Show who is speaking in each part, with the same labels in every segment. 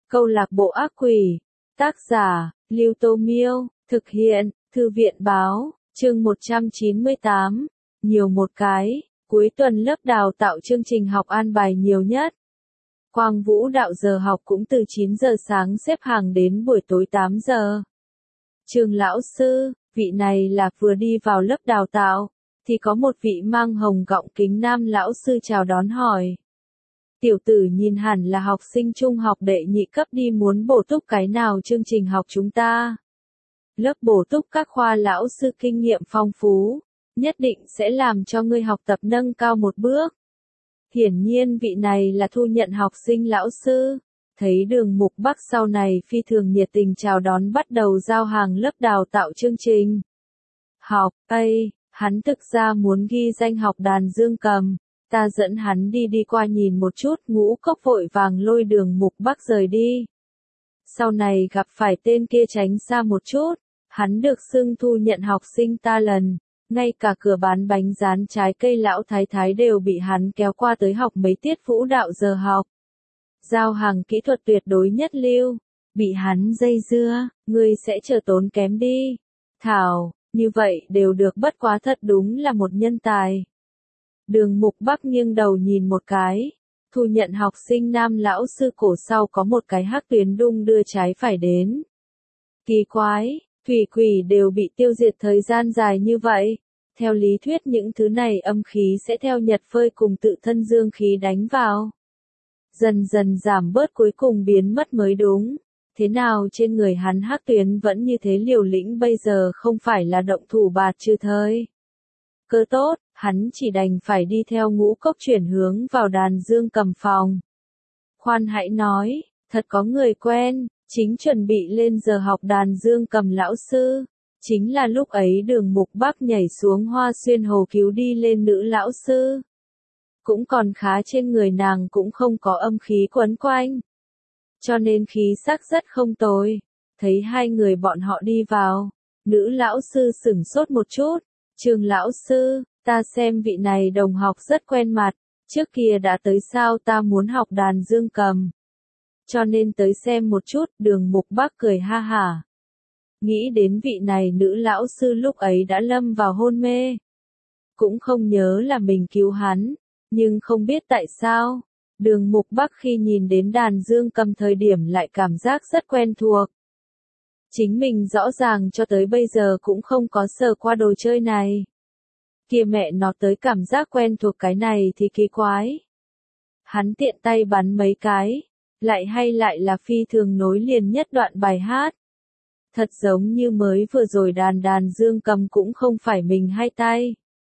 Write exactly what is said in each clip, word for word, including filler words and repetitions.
Speaker 1: Câu lạc bộ ác quỷ. Tác giả, Lưu Tô Miêu. Thực hiện, Thư viện Báo. Chương một trăm chín mươi tám. Nhiều một cái. Cuối tuần lớp đào tạo chương trình học an bài nhiều nhất. Quang Vũ đạo giờ học cũng từ chín giờ sáng xếp hàng đến buổi tối tám giờ. Trường lão sư, vị này là vừa đi vào lớp đào tạo, thì có một vị mang hồng gọng kính nam lão sư chào đón hỏi. Tiểu tử nhìn hẳn là học sinh trung học đệ nhị cấp đi, muốn bổ túc cái nào chương trình học chúng ta. Lớp bổ túc các khoa lão sư kinh nghiệm phong phú, nhất định sẽ làm cho ngươi học tập nâng cao một bước. Hiển nhiên vị này là thu nhận học sinh lão sư. Thấy Đường Mục Bắc sau này phi thường nhiệt tình chào đón, bắt đầu giao hàng lớp đào tạo chương trình học. Ây, hắn thực ra muốn ghi danh học đàn dương cầm. Ta dẫn hắn đi đi qua nhìn một chút. Ngũ Cốc vội vàng lôi Đường Mục Bắc rời đi. Sau này gặp phải tên kia tránh xa một chút. Hắn được xưng thu nhận học sinh ta lần. Ngay cả cửa bán bánh rán trái cây lão thái thái đều bị hắn kéo qua tới học mấy tiết vũ đạo giờ học. Giao hàng kỹ thuật tuyệt đối nhất lưu. Bị hắn dây dưa, ngươi sẽ chờ tốn kém đi. Thảo, như vậy đều được, bất quá thật đúng là một nhân tài. Đường Mục Bắc nghiêng đầu nhìn một cái. Thu nhận học sinh nam lão sư cổ sau có một cái hắc tuyến đung đưa trái phải đến. Kỳ quái, thủy quỷ đều bị tiêu diệt thời gian dài như vậy. Theo lý thuyết những thứ này âm khí sẽ theo nhật phơi cùng tự thân dương khí đánh vào. Dần dần giảm bớt, cuối cùng biến mất mới đúng. Thế nào trên người hắn hắc tuyến vẫn như thế liều lĩnh, bây giờ không phải là động thủ bạt trừ thời cơ tốt, hắn chỉ đành phải đi theo Ngũ Cốc chuyển hướng vào đàn dương cầm phòng. Khoan hãy nói, thật có người quen, chính chuẩn bị lên giờ học đàn dương cầm lão sư. Chính là lúc ấy Đường Mục Bắc nhảy xuống Hoa Xuyên Hồ cứu đi lên nữ lão sư. Cũng còn khá, trên người nàng cũng không có âm khí quấn quanh. Cho nên khí sắc rất không tồi. Thấy hai người bọn họ đi vào, nữ lão sư sửng sốt một chút. Trường lão sư, ta xem vị này đồng học rất quen mặt, trước kia đã tới sao? Ta muốn học đàn dương cầm, cho nên tới xem một chút. Đường Mục Bắc cười ha hả. Nghĩ đến vị này nữ lão sư lúc ấy đã lâm vào hôn mê. Cũng không nhớ là mình cứu hắn, nhưng không biết tại sao, Đường Mục Bắc khi nhìn đến đàn dương cầm thời điểm lại cảm giác rất quen thuộc. Chính mình rõ ràng cho tới bây giờ cũng không có sờ qua đồ chơi này. Kìa mẹ nó, tới cảm giác quen thuộc cái này thì kỳ quái. Hắn tiện tay bắn mấy cái, lại hay lại là phi thường nối liền nhất đoạn bài hát. Thật giống như mới vừa rồi đàn đàn dương cầm cũng không phải mình hay tay.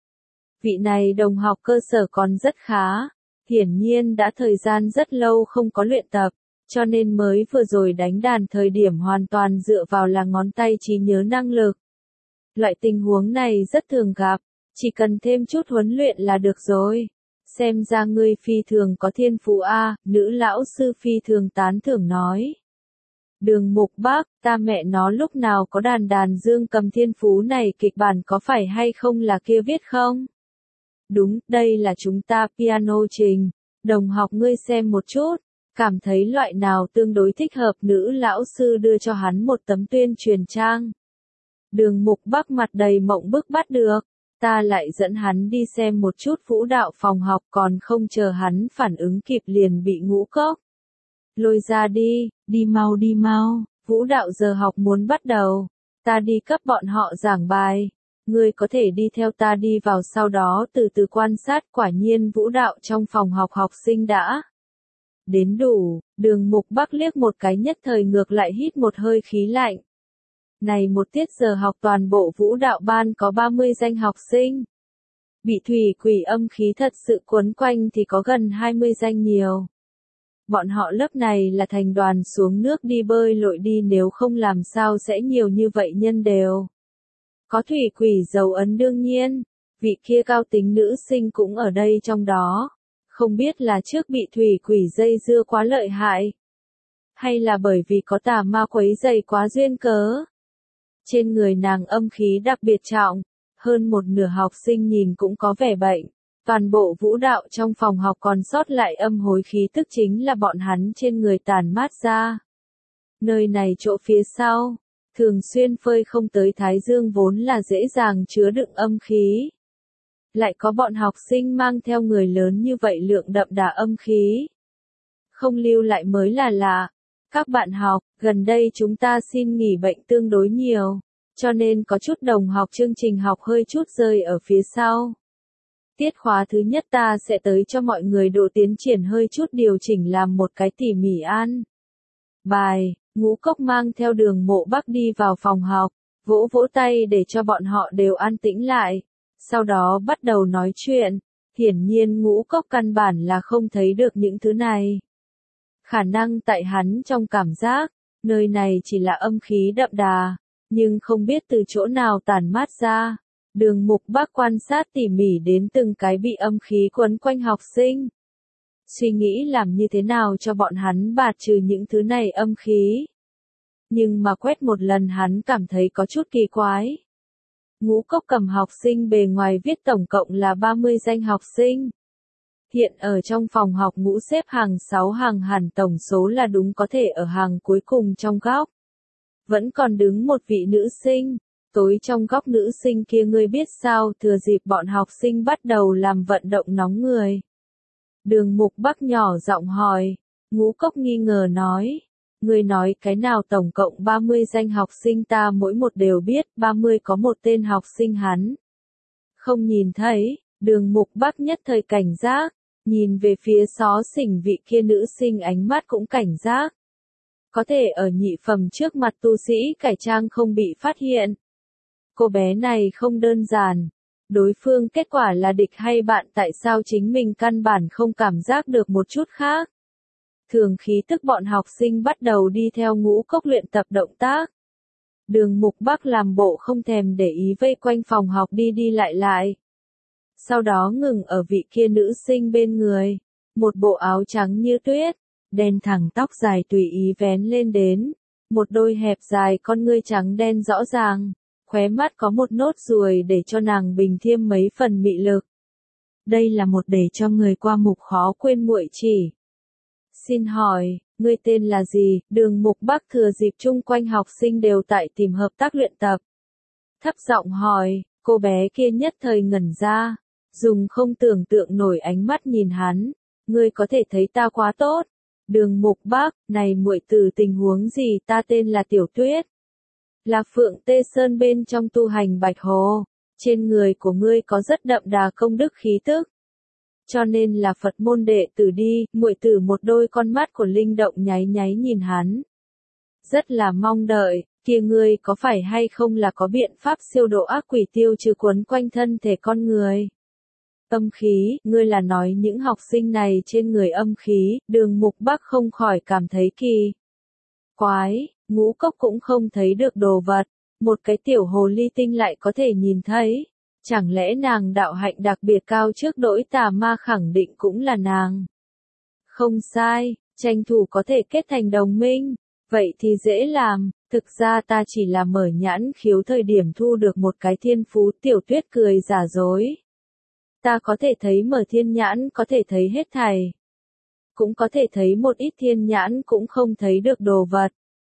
Speaker 1: Vị này đồng học cơ sở còn rất khá, hiển nhiên đã thời gian rất lâu không có luyện tập, cho nên mới vừa rồi đánh đàn thời điểm hoàn toàn dựa vào là ngón tay trí nhớ năng lực. Loại tình huống này rất thường gặp, chỉ cần thêm chút huấn luyện là được rồi. Xem ra ngươi phi thường có thiên phú a, nữ lão sư phi thường tán thưởng nói. Đường Mục Bắc, ta mẹ nó lúc nào có đàn đàn dương cầm thiên phú này, kịch bản có phải hay không là kia viết không? Đúng, đây là chúng ta piano trình. Đồng học ngươi xem một chút, cảm thấy loại nào tương đối thích hợp? Nữ lão sư đưa cho hắn một tấm tuyên truyền trang. Đường Mục Bắc mặt đầy mộng bức, bắt được. Ta lại dẫn hắn đi xem một chút vũ đạo phòng học, còn không chờ hắn phản ứng kịp liền bị Ngũ Cốc lôi ra đi. Đi mau đi mau, vũ đạo giờ học muốn bắt đầu. Ta đi cấp bọn họ giảng bài. Ngươi có thể đi theo ta đi vào, sau đó từ từ quan sát. Quả nhiên vũ đạo trong phòng học học sinh đã đến đủ. Đường Mục Bắc liếc một cái, nhất thời ngược lại hít một hơi khí lạnh. Này một tiết giờ học toàn bộ vũ đạo ban có ba mươi danh học sinh. Bị thủy quỷ âm khí thật sự quấn quanh thì có gần hai mươi danh nhiều. Bọn họ lớp này là thành đoàn xuống nước đi bơi lội đi, nếu không làm sao sẽ nhiều như vậy nhân đều. Có thủy quỷ dấu ấn đương nhiên, vị kia cao tính nữ sinh cũng ở đây trong đó. Không biết là trước bị thủy quỷ dây dưa quá lợi hại, hay là bởi vì có tà ma quấy dày quá duyên cớ. Trên người nàng âm khí đặc biệt trọng, hơn một nửa học sinh nhìn cũng có vẻ bệnh. Toàn bộ vũ đạo trong phòng học còn sót lại âm hối khí tức chính là bọn hắn trên người tản mát ra. Nơi này chỗ phía sau, thường xuyên phơi không tới thái dương vốn là dễ dàng chứa đựng âm khí. Lại có bọn học sinh mang theo người lớn như vậy lượng đậm đà âm khí. Không lưu lại mới là lạ. Các bạn học, gần đây chúng ta xin nghỉ bệnh tương đối nhiều, cho nên có chút đồng học chương trình học hơi chút rơi ở phía sau. Tiết khóa thứ nhất ta sẽ tới cho mọi người độ tiến triển hơi chút điều chỉnh làm một cái tỉ mỉ an bài. Ngũ Cốc mang theo Đường Mộ Bắc đi vào phòng học, vỗ vỗ tay để cho bọn họ đều an tĩnh lại. Sau đó bắt đầu nói chuyện. Hiển nhiên Ngũ Cốc căn bản là không thấy được những thứ này. Khả năng tại hắn trong cảm giác, nơi này chỉ là âm khí đậm đà, nhưng không biết từ chỗ nào tản mát ra. Đường Mục Bắc quan sát tỉ mỉ đến từng cái bị âm khí quấn quanh học sinh. Suy nghĩ làm như thế nào cho bọn hắn bạt trừ những thứ này âm khí. Nhưng mà quét một lần hắn cảm thấy có chút kỳ quái. Ngũ Cốc cầm học sinh bề ngoài viết tổng cộng là ba mươi danh học sinh. Hiện ở trong phòng học ngũ xếp hàng sáu hàng hẳn tổng số là đúng có thể ở hàng cuối cùng trong góc. Vẫn còn đứng một vị nữ sinh. Tối trong góc nữ sinh kia ngươi biết sao, thừa dịp bọn học sinh bắt đầu làm vận động nóng người. Đường Mục Bắc nhỏ giọng hỏi. Ngũ Cốc nghi ngờ nói. Ngươi nói cái nào tổng cộng ba mươi danh học sinh ta mỗi một đều biết, ba mươi có một tên học sinh hắn. Không nhìn thấy, Đường Mục Bắc nhất thời cảnh giác, nhìn về phía xó xỉnh vị kia nữ sinh ánh mắt cũng cảnh giác. Có thể ở nhị phẩm trước mặt tu sĩ cải trang không bị phát hiện. Cô bé này không đơn giản. Đối phương kết quả là địch hay bạn, tại sao chính mình căn bản không cảm giác được một chút khác. Thường khí tức bọn học sinh bắt đầu đi theo Ngũ Cốc luyện tập động tác. Đường Mục Bắc làm bộ không thèm để ý vây quanh phòng học đi đi lại lại. Sau đó ngừng ở vị kia nữ sinh bên người. Một bộ áo trắng như tuyết, đen thẳng tóc dài tùy ý vén lên đến. Một đôi hẹp dài con ngươi trắng đen rõ ràng. Khóe mắt có một nốt ruồi để cho nàng bình thêm mấy phần mị lực. Đây là một để cho người qua mục khó quên muội chỉ. Xin hỏi, ngươi tên là gì? Đường Mục Bắc thừa dịp chung quanh học sinh đều tại tìm hợp tác luyện tập. Thấp giọng hỏi, cô bé kia nhất thời ngẩn ra, dùng không tưởng tượng nổi ánh mắt nhìn hắn. Ngươi có thể thấy ta quá tốt. Đường Mục Bắc, này muội tử tình huống gì? Ta tên là Tiểu Tuyết. Là Phượng Tê Sơn bên trong tu hành Bạch Hồ. Trên người của ngươi có rất đậm đà công đức khí tức. Cho nên là Phật môn đệ tử đi. Muội tử một đôi con mắt của linh động nháy nháy nhìn hắn. Rất là mong đợi, kia ngươi có phải hay không là có biện pháp siêu độ ác quỷ tiêu trừ quấn quanh thân thể con người. Âm khí, ngươi là nói những học sinh này trên người âm khí. Đường Mục Bắc không khỏi cảm thấy kỳ quái. Ngũ Cốc cũng không thấy được đồ vật, một cái tiểu hồ ly tinh lại có thể nhìn thấy. Chẳng lẽ nàng đạo hạnh đặc biệt cao trước đỗi tà ma, khẳng định cũng là nàng. Không sai, tranh thủ có thể kết thành đồng minh, vậy thì dễ làm, thực ra ta chỉ là mở nhãn khiếu thời điểm thu được một cái thiên phú. Tiểu Tuyết cười giả dối. Ta có thể thấy mở thiên nhãn có thể thấy hết thảy. Cũng có thể thấy một ít thiên nhãn cũng không thấy được đồ vật.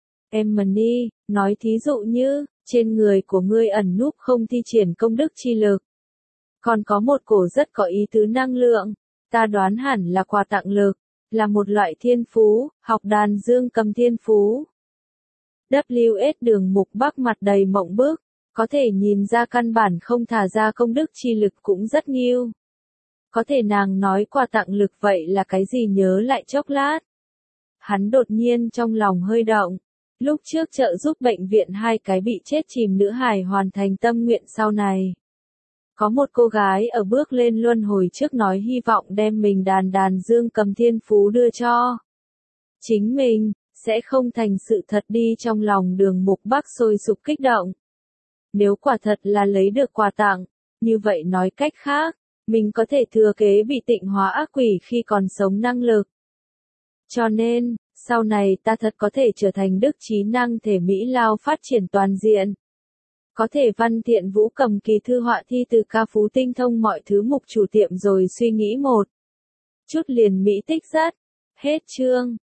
Speaker 1: Emily, nói thí dụ như, trên người của ngươi ẩn núp không thi triển công đức chi lực. Còn có một cổ rất có ý tứ năng lượng, ta đoán hẳn là quà tặng lực, là một loại thiên phú, học đàn dương cầm thiên phú. W S Đường Mục Bắc mặt đầy mộng bức, có thể nhìn ra căn bản không thả ra công đức chi lực cũng rất nghiêu. Có thể nàng nói quà tặng lực vậy là cái gì, nhớ lại chốc lát. Hắn đột nhiên trong lòng hơi động. Lúc trước trợ giúp bệnh viện hai cái bị chết chìm nữ hài hoàn thành tâm nguyện sau này. Có một cô gái ở bước lên luân hồi trước nói hy vọng đem mình đàn đàn dương cầm thiên phú đưa cho chính mình, sẽ không thành sự thật đi. Trong lòng Đường Mục Bắc sôi sục kích động. Nếu quả thật là lấy được quà tặng, như vậy nói cách khác, mình có thể thừa kế bị tịnh hóa ác quỷ khi còn sống năng lực. Cho nên, sau này ta thật có thể trở thành đức trí năng thể Mỹ Lao phát triển toàn diện. Có thể Văn Thiện Vũ cầm kỳ thư họa thi từ ca phú tinh thông mọi thứ mục chủ tiệm rồi suy nghĩ một chút liền mỹ tích rất. Hết chương.